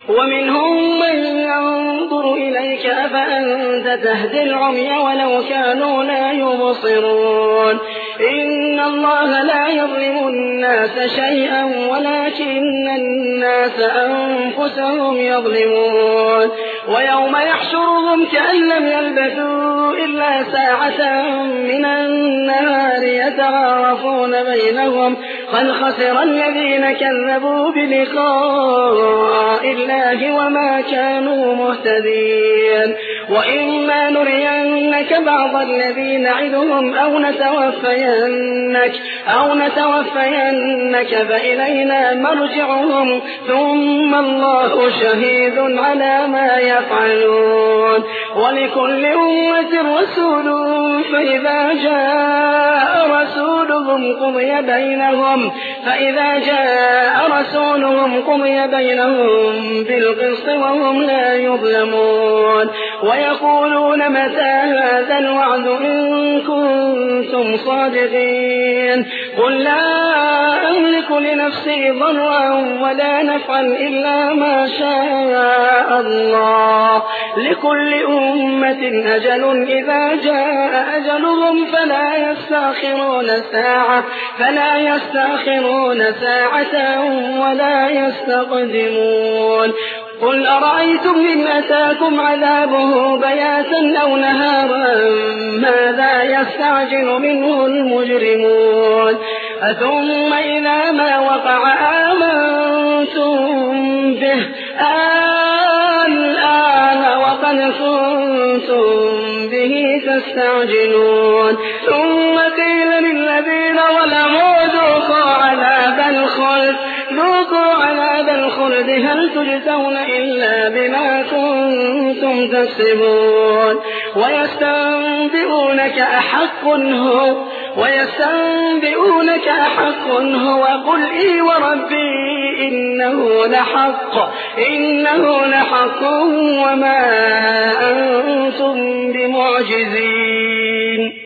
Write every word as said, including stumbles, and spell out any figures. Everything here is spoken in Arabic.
ومنهم من ينظر إليك أفأنت تهدي العمي ولو كانوا لا يبصرون إن الله لا يظلم الناس شيئا ولكن الناس أنفسهم يظلمون ويوم يحشرهم كأن لم يلبثوا إلا ساعة من النهار يتعارفون بينهم قد خسر الذين كذبوا بلقاء الله وما كانوا مهتدين وإما نرينك بعض الذي نعدهم أو نتوفينك أو نتوفينك فإلينا مرجعهم ثم الله شهيد على ما يفعلون ولكل أمة رسول فإذا جاء رسولهم قضي بينهم فإذا جاء رسولهم قضي بينهم بالقسط وهم لا يظلمون ويقولون متى هذا الوعد إن كنتم صادقين قل لا أملك لنفسي ضرا ولا نفعا إلا ما شاء الله لكل أمة أجل إذا جاء أجلهم فلا يستأخرون ساعة فلا يستأخرون ساعة ولا يستقدمون قل أرأيتم إن أتاكم عذابه بياتا أو نهارا ماذا يستعجل منه المجرمون أثم إذا ما وقع آمنتم به الآن وقد كنتم به تستعجلون ثم قيل للذين ظلموا ذوقوا عذاب الخلد ذوقوا عذاب الخلد هل تجزون إلا بما كنتم تكسبون ويستنبئونك أحق هو ويستنبئونك أحق هو قل إي وربي إنه لحق إنه لحق وما أنتم بمعجزين